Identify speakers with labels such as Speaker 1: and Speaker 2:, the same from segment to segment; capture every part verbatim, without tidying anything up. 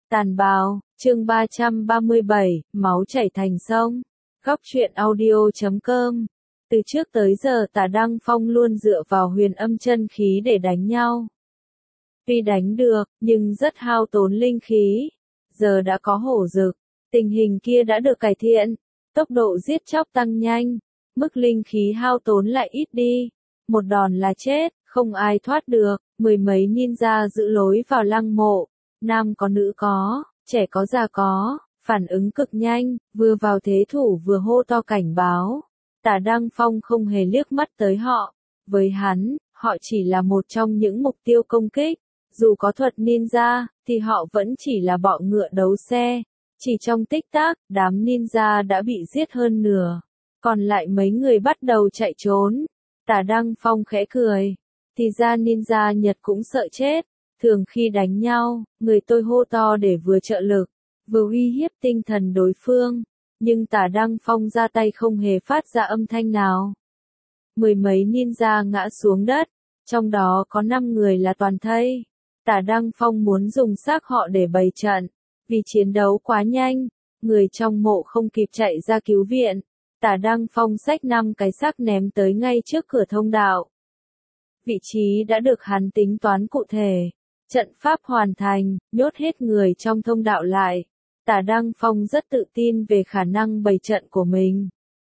Speaker 1: Tàn bào, chương ba trăm ba mươi bảy, máu chảy thành sông. Góc truyện audio chấm com. Từ trước tới giờ Tả Đăng Phong luôn dựa vào huyền âm chân khí để đánh nhau. Tuy đánh được, nhưng rất hao tốn linh khí. Giờ đã có hổ dực, tình hình kia đã được cải thiện. Tốc độ giết chóc tăng nhanh, mức linh khí hao tốn lại ít đi. Một đòn là chết, không ai thoát được. Mười mấy ninja giữ lối vào lăng mộ. Nam có nữ có, trẻ có già có, phản ứng cực nhanh, vừa vào thế thủ vừa hô to cảnh báo. Tả Đăng Phong không hề liếc mắt tới họ. Với hắn, họ chỉ là một trong những mục tiêu công kích. Dù có thuật ninja, thì họ vẫn chỉ là bọ ngựa đấu xe. Chỉ trong tích tắc, đám ninja đã bị giết hơn nửa. Còn lại mấy người bắt đầu chạy trốn. Tả Đăng Phong khẽ cười. Thì ra ninja Nhật cũng sợ chết. Thường khi đánh nhau, người tôi hô to để vừa trợ lực, vừa uy hiếp tinh thần đối phương. Nhưng Tả Đăng Phong ra tay không hề phát ra âm thanh nào. Mười mấy ninja ngã xuống đất, trong đó có năm người là toàn thây. Tả Đăng Phong muốn dùng xác họ để bày trận. Vì chiến đấu quá nhanh, người trong mộ không kịp chạy ra cứu viện. Tả Đăng Phong xách năm cái xác ném tới ngay trước cửa thông đạo. Vị trí đã được hắn tính toán cụ thể. Trận pháp hoàn thành, nhốt hết người trong thông đạo lại. Tả Đăng Phong rất tự tin về khả năng bày trận của mình.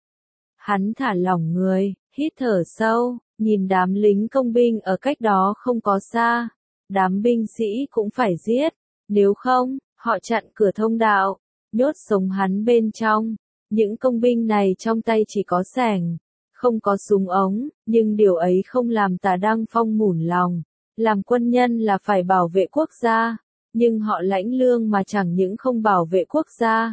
Speaker 1: Hắn thả lỏng người, hít thở sâu, nhìn đám lính công binh ở cách đó không có xa. Đám binh sĩ cũng phải giết, nếu không, họ chặn cửa thông đạo, nhốt sống hắn bên trong. Những công binh này trong tay chỉ có xẻng, không có súng ống, nhưng điều ấy không làm Tả Đăng Phong mủn lòng. Làm quân nhân là phải bảo vệ quốc gia, nhưng họ lãnh lương mà chẳng những không bảo vệ quốc gia,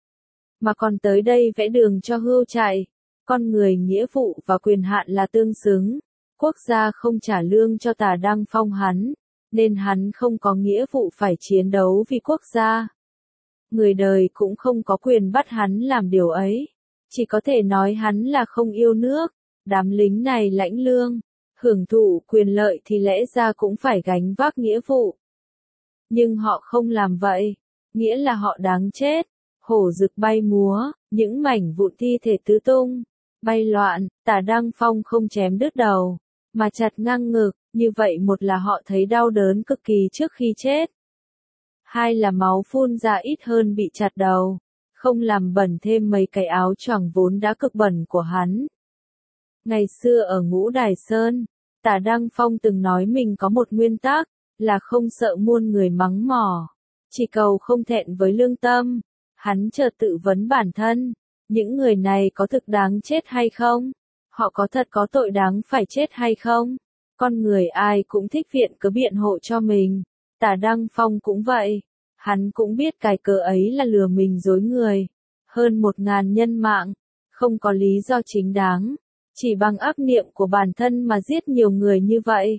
Speaker 1: mà còn tới đây vẽ đường cho hươu chạy. Con người nghĩa vụ và quyền hạn là tương xứng. Quốc gia không trả lương cho Tả Đăng Phong hắn, nên hắn không có nghĩa vụ phải chiến đấu vì quốc gia. Người đời cũng không có quyền bắt hắn làm điều ấy, chỉ có thể nói hắn là không yêu nước. Đám lính này lãnh lương, hưởng thụ quyền lợi thì lẽ ra cũng phải gánh vác nghĩa vụ. Nhưng họ không làm vậy, nghĩa là họ đáng chết. Hổ dực bay múa, những mảnh vụn thi thể tứ tung, bay loạn. Tả Đăng Phong không chém đứt đầu, mà chặt ngang ngực. Như vậy một là họ thấy đau đớn cực kỳ trước khi chết. Hai là máu phun ra ít hơn bị chặt đầu, không làm bẩn thêm mấy cái áo choàng vốn đã cực bẩn của hắn. Ngày xưa ở Ngũ Đài Sơn, Tả Đăng Phong từng nói mình có một nguyên tắc, là không sợ muôn người mắng mỏ, chỉ cầu không thẹn với lương tâm. Hắn chợt tự vấn bản thân, những người này có thực đáng chết hay không? Họ có thật có tội đáng phải chết hay không? Con người ai cũng thích viện cớ biện hộ cho mình. Tả Đăng Phong cũng vậy. Hắn cũng biết cái cớ ấy là lừa mình dối người. Hơn một ngàn nhân mạng, không có lý do chính đáng. Chỉ bằng ác niệm của bản thân mà giết nhiều người như vậy.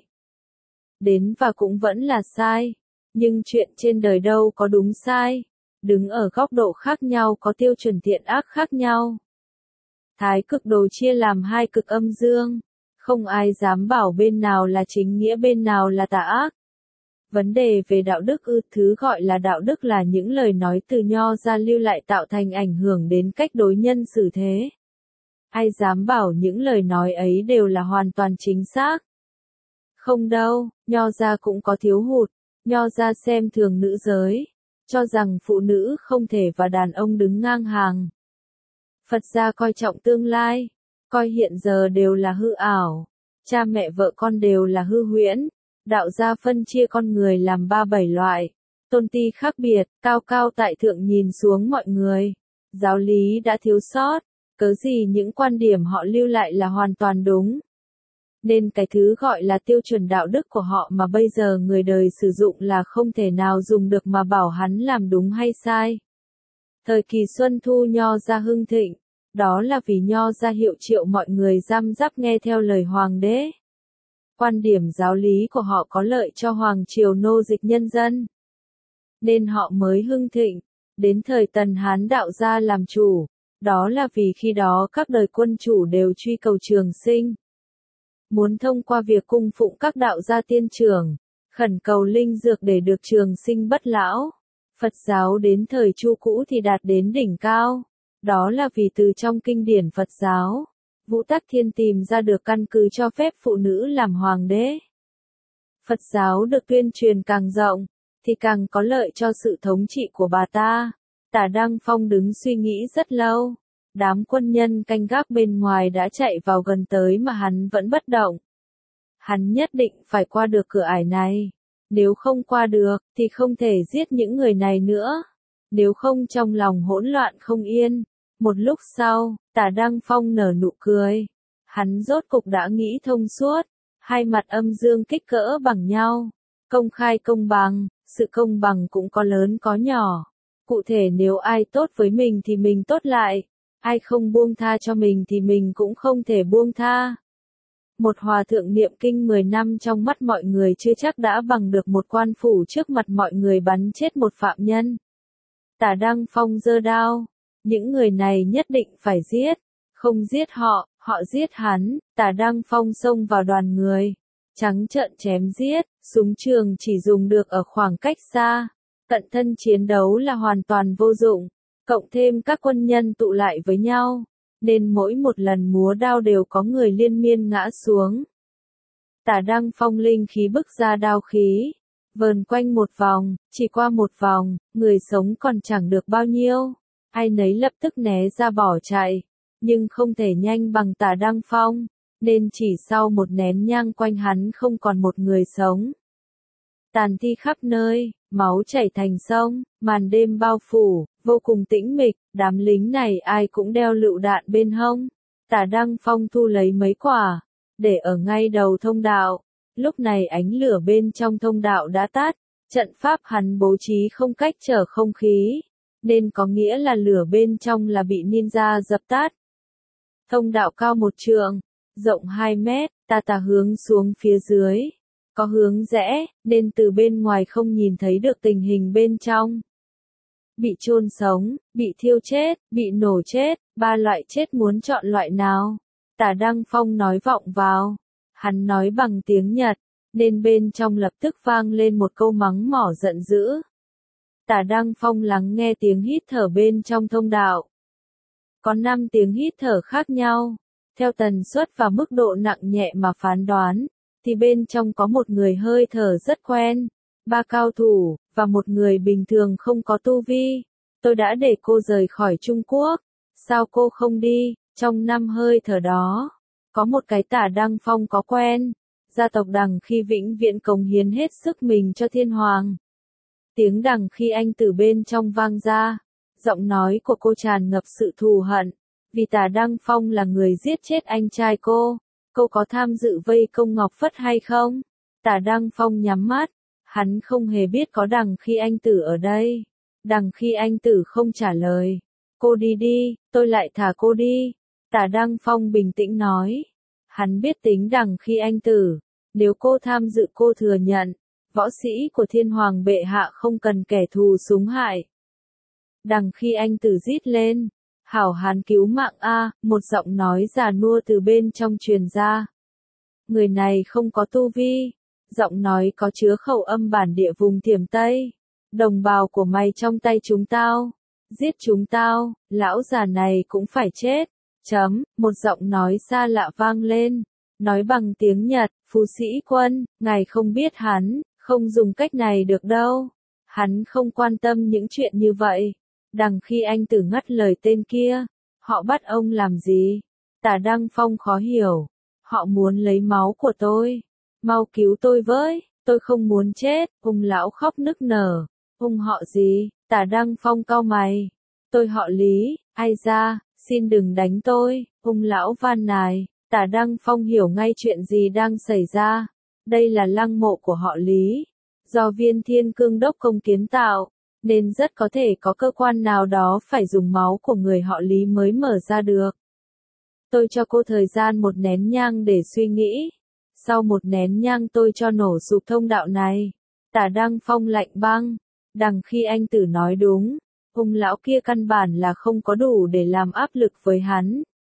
Speaker 1: Đến và cũng vẫn là sai. Nhưng chuyện trên đời đâu có đúng sai. Đứng ở góc độ khác nhau có tiêu chuẩn thiện ác khác nhau. Thái cực đồ chia làm hai cực âm dương. Không ai dám bảo bên nào là chính nghĩa bên nào là tà ác. Vấn đề về đạo đức ư, thứ gọi là đạo đức là những lời nói từ Nho ra lưu lại tạo thành ảnh hưởng đến cách đối nhân xử thế. Ai dám bảo những lời nói ấy đều là hoàn toàn chính xác? Không đâu, Nho gia cũng có thiếu hụt. Nho gia xem thường nữ giới, cho rằng phụ nữ không thể và đàn ông đứng ngang hàng. Phật gia coi trọng tương lai, coi hiện giờ đều là hư ảo, cha mẹ vợ con đều là hư huyễn. Đạo gia phân chia con người làm ba bảy loại, tôn ti khác biệt, cao cao tại thượng nhìn xuống mọi người. Giáo lý đã thiếu sót, cớ gì những quan điểm họ lưu lại là hoàn toàn đúng. Nên cái thứ gọi là tiêu chuẩn đạo đức của họ mà bây giờ người đời sử dụng là không thể nào dùng được mà bảo hắn làm đúng hay sai. Thời kỳ Xuân Thu Nho gia hưng thịnh, đó là vì Nho gia hiệu triệu mọi người răm rắp nghe theo lời hoàng đế. Quan điểm giáo lý của họ có lợi cho hoàng triều nô dịch nhân dân, nên họ mới hưng thịnh. Đến thời Tần Hán đạo gia làm chủ, đó là vì khi đó các đời quân chủ đều truy cầu trường sinh. Muốn thông qua việc cung phụng các đạo gia tiên trưởng, khẩn cầu linh dược để được trường sinh bất lão. Phật giáo đến thời Chu cũ thì đạt đến đỉnh cao. Đó là vì từ trong kinh điển Phật giáo, Vũ Tắc Thiên tìm ra được căn cứ cho phép phụ nữ làm hoàng đế. Phật giáo được tuyên truyền càng rộng, thì càng có lợi cho sự thống trị của bà ta. Tả Đăng Phong đứng suy nghĩ rất lâu. Đám quân nhân canh gác bên ngoài đã chạy vào gần tới mà hắn vẫn bất động. Hắn nhất định phải qua được cửa ải này. Nếu không qua được, thì không thể giết những người này nữa. Nếu không trong lòng hỗn loạn không yên. Một lúc sau, Tả Đăng Phong nở nụ cười. Hắn rốt cục đã nghĩ thông suốt. Hai mặt âm dương kích cỡ bằng nhau. Công khai công bằng, sự công bằng cũng có lớn có nhỏ. Cụ thể nếu ai tốt với mình thì mình tốt lại. Ai không buông tha cho mình thì mình cũng không thể buông tha. Một hòa thượng niệm kinh mười năm trong mắt mọi người chưa chắc đã bằng được một quan phủ trước mặt mọi người bắn chết một phạm nhân. Tả Đăng Phong giơ đao. Những người này nhất định phải giết. Không giết họ, họ giết hắn. Tả Đăng Phong xông vào đoàn người. Trắng trợn chém giết. Súng trường chỉ dùng được ở khoảng cách xa. Cận thân chiến đấu là hoàn toàn vô dụng. Cộng thêm các quân nhân tụ lại với nhau. Nên mỗi một lần múa đao đều có người liên miên ngã xuống. Tả Đăng Phong linh khí bức ra đao khí. Vờn quanh một vòng, chỉ qua một vòng, người sống còn chẳng được bao nhiêu. Ai nấy lập tức né ra bỏ chạy. Nhưng không thể nhanh bằng Tả Đăng Phong. Nên chỉ sau một nén nhang quanh hắn không còn một người sống. Tàn thi khắp nơi, máu chảy thành sông, màn đêm bao phủ, vô cùng tĩnh mịch, đám lính này ai cũng đeo lựu đạn bên hông. Tả Đăng Phong thu lấy mấy quả, để ở ngay đầu thông đạo. Lúc này ánh lửa bên trong thông đạo đã tắt, trận pháp hắn bố trí không cách trở không khí, nên có nghĩa là lửa bên trong là bị ninja dập tắt. Thông đạo cao một trượng, rộng hai mét, tà tà hướng xuống phía dưới. Có hướng rẽ, nên từ bên ngoài không nhìn thấy được tình hình bên trong. Bị chôn sống, bị thiêu chết, bị nổ chết, ba loại chết muốn chọn loại nào? Tả Đăng Phong nói vọng vào. Hắn nói bằng tiếng Nhật, nên bên trong lập tức vang lên một câu mắng mỏ giận dữ. Tả Đăng Phong lắng nghe tiếng hít thở bên trong thông đạo. Có năm tiếng hít thở khác nhau. Theo tần suất và mức độ nặng nhẹ mà phán đoán, thì bên trong có một người hơi thở rất quen, ba cao thủ, và một người bình thường không có tu vi. Tôi đã để cô rời khỏi Trung Quốc. Sao cô không đi? Trong năm hơi thở đó, có một cái Tả Đăng Phong có quen. Gia tộc Đằng khi vĩnh viễn cống hiến hết sức mình cho thiên hoàng. Tiếng Đằng khi anh từ bên trong vang ra. Giọng nói của cô tràn ngập sự thù hận. Vì Tả Đăng Phong là người giết chết anh trai cô. Cô có tham dự vây công Ngọc Phất hay không? Tả Đăng Phong nhắm mắt. Hắn không hề biết có Đằng khi anh tử ở đây. Đằng khi anh tử không trả lời. Cô đi đi, tôi lại thả cô đi. Tả Đăng Phong bình tĩnh nói. Hắn biết tính Đằng khi anh tử. Nếu cô tham dự cô thừa nhận. Võ sĩ của thiên hoàng bệ hạ không cần kẻ thù súng hại. Đằng khi anh tử rít lên. Hảo hán cứu mạng a, một giọng nói già nua từ bên trong truyền ra. Người này không có tu vi. Giọng nói có chứa khẩu âm bản địa vùng Thiểm Tây. Đồng bào của mày trong tay chúng tao. Giết chúng tao, lão già này cũng phải chết. Chấm, một giọng nói xa lạ vang lên. Nói bằng tiếng Nhật, Phú sĩ quân, ngài không biết hắn, không dùng cách này được đâu. Hắn không quan tâm những chuyện như vậy. Đằng khi anh tử ngắt lời tên kia. Họ bắt ông làm gì? Tả Đăng Phong khó hiểu. Họ muốn lấy máu của tôi. Mau cứu tôi với, tôi không muốn chết. Ông lão khóc nức nở. Ông họ gì? Tả Đăng Phong cau mày. Tôi họ Lý, ai ra, xin đừng đánh tôi. Ông lão van nài. Tả Đăng Phong hiểu ngay chuyện gì đang xảy ra. Đây là lăng mộ của họ Lý. Do Viên Thiên Cương đốc công kiến tạo. Nên rất có thể có cơ quan nào đó phải dùng máu của người họ Lý mới mở ra được. Tôi cho cô thời gian một nén nhang để suy nghĩ. Sau một nén nhang tôi cho nổ sụp thông đạo này. Tả Đăng Phong lạnh băng. Đằng khi anh tử nói đúng. Ông lão kia căn bản là không có đủ để làm áp lực với hắn.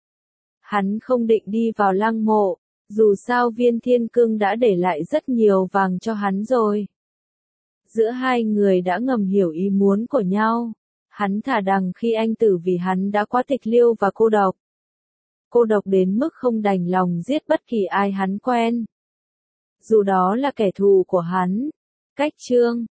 Speaker 1: Hắn không định đi vào lăng mộ. Dù sao Viên Thiên Cương đã để lại rất nhiều vàng cho hắn rồi. Giữa hai người đã ngầm hiểu ý muốn của nhau. Hắn thà đằng khi anh tử vì hắn đã quá tịch liêu và cô độc. Cô độc đến mức không đành lòng giết bất kỳ ai hắn quen. Dù đó là kẻ thù của hắn. Cách chương